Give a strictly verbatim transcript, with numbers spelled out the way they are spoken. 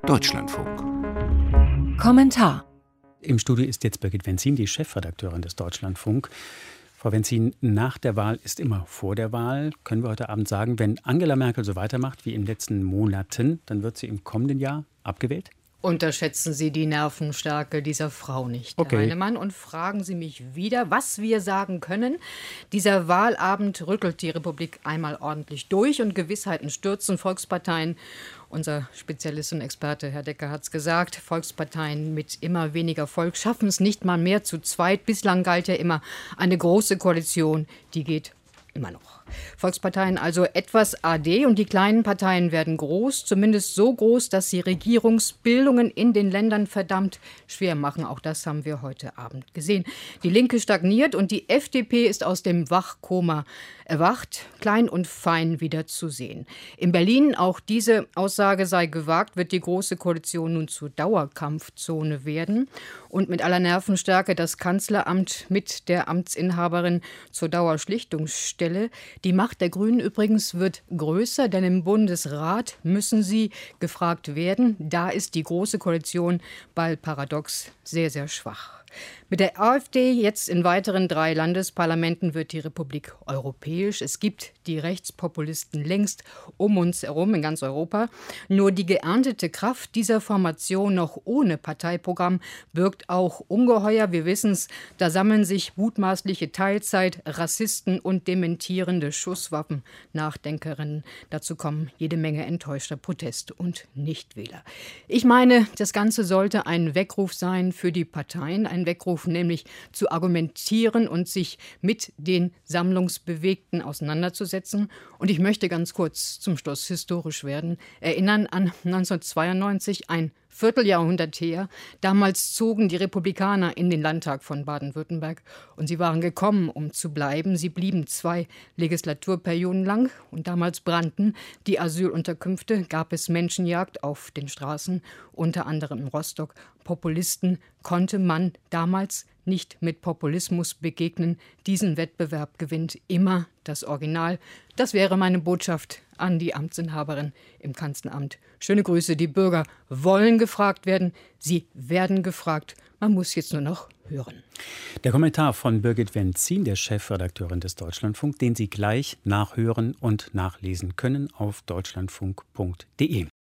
Deutschlandfunk. Kommentar. Im Studio ist jetzt Birgit Wenzin, die Chefredakteurin des Deutschlandfunk. Frau Wenzin, nach der Wahl ist immer vor der Wahl. Können wir heute Abend sagen, wenn Angela Merkel so weitermacht wie in den letzten Monaten, dann wird sie im kommenden Jahr abgewählt? Unterschätzen Sie die Nervenstärke dieser Frau nicht, Herr Okay. Heinemann, und fragen Sie mich wieder, was wir sagen können. Dieser Wahlabend rüttelt die Republik einmal ordentlich durch und Gewissheiten stürzen. Volksparteien, unser Spezialist und Experte Herr Decker hat es gesagt, Volksparteien mit immer weniger Volk schaffen es nicht mal mehr zu zweit. Bislang galt ja immer eine große Koalition, die geht immer noch. Volksparteien also etwas A D und die kleinen Parteien werden groß, zumindest so groß, dass sie Regierungsbildungen in den Ländern verdammt schwer machen. Auch das haben wir heute Abend gesehen. Die Linke stagniert und die F D P ist aus dem Wachkoma erwacht, klein und fein wieder zu sehen. In Berlin, auch diese Aussage sei gewagt, wird die Große Koalition nun zur Dauerkampfzone werden und mit aller Nervenstärke das Kanzleramt mit der Amtsinhaberin zur Dauerschlichtungsstelle. Die Macht der Grünen übrigens wird größer, denn im Bundesrat müssen sie gefragt werden. Da ist die Große Koalition, weil paradox, sehr, sehr schwach. Mit der AfD jetzt in weiteren drei Landesparlamenten wird die Republik europäisch. Es gibt die Rechtspopulisten längst um uns herum in ganz Europa. Nur die geerntete Kraft dieser Formation noch ohne Parteiprogramm birgt auch Ungeheuer. Wir wissen es, da sammeln sich mutmaßliche Teilzeit, Rassisten und dementierende Schusswaffen, Nachdenkerinnen. Dazu kommen jede Menge enttäuschter Protest- und Nichtwähler. Ich meine, das Ganze sollte ein Weckruf sein für die Parteien, ein Weckruf nämlich zu argumentieren und sich mit den Sammlungsbewegten auseinanderzusetzen. Und ich möchte ganz kurz zum Schluss historisch werden, erinnern an neunzehnhundertzweiundneunzig, ein Vierteljahrhundert her. Damals zogen die Republikaner in den Landtag von Baden-Württemberg und sie waren gekommen, um zu bleiben. Sie blieben zwei Legislaturperioden lang und damals brannten die Asylunterkünfte, gab es Menschenjagd auf den Straßen, unter anderem in Rostock. Populisten konnte man damals nicht mit Populismus begegnen. Diesen Wettbewerb gewinnt immer das Original. Das wäre meine Botschaft an die Amtsinhaberin im Kanzleramt. Schöne Grüße, die Bürger wollen gefragt werden, sie werden gefragt. Man muss jetzt nur noch hören. Der Kommentar von Birgit Wenzin, der Chefredakteurin des Deutschlandfunk, den Sie gleich nachhören und nachlesen können auf deutschlandfunk punkt de.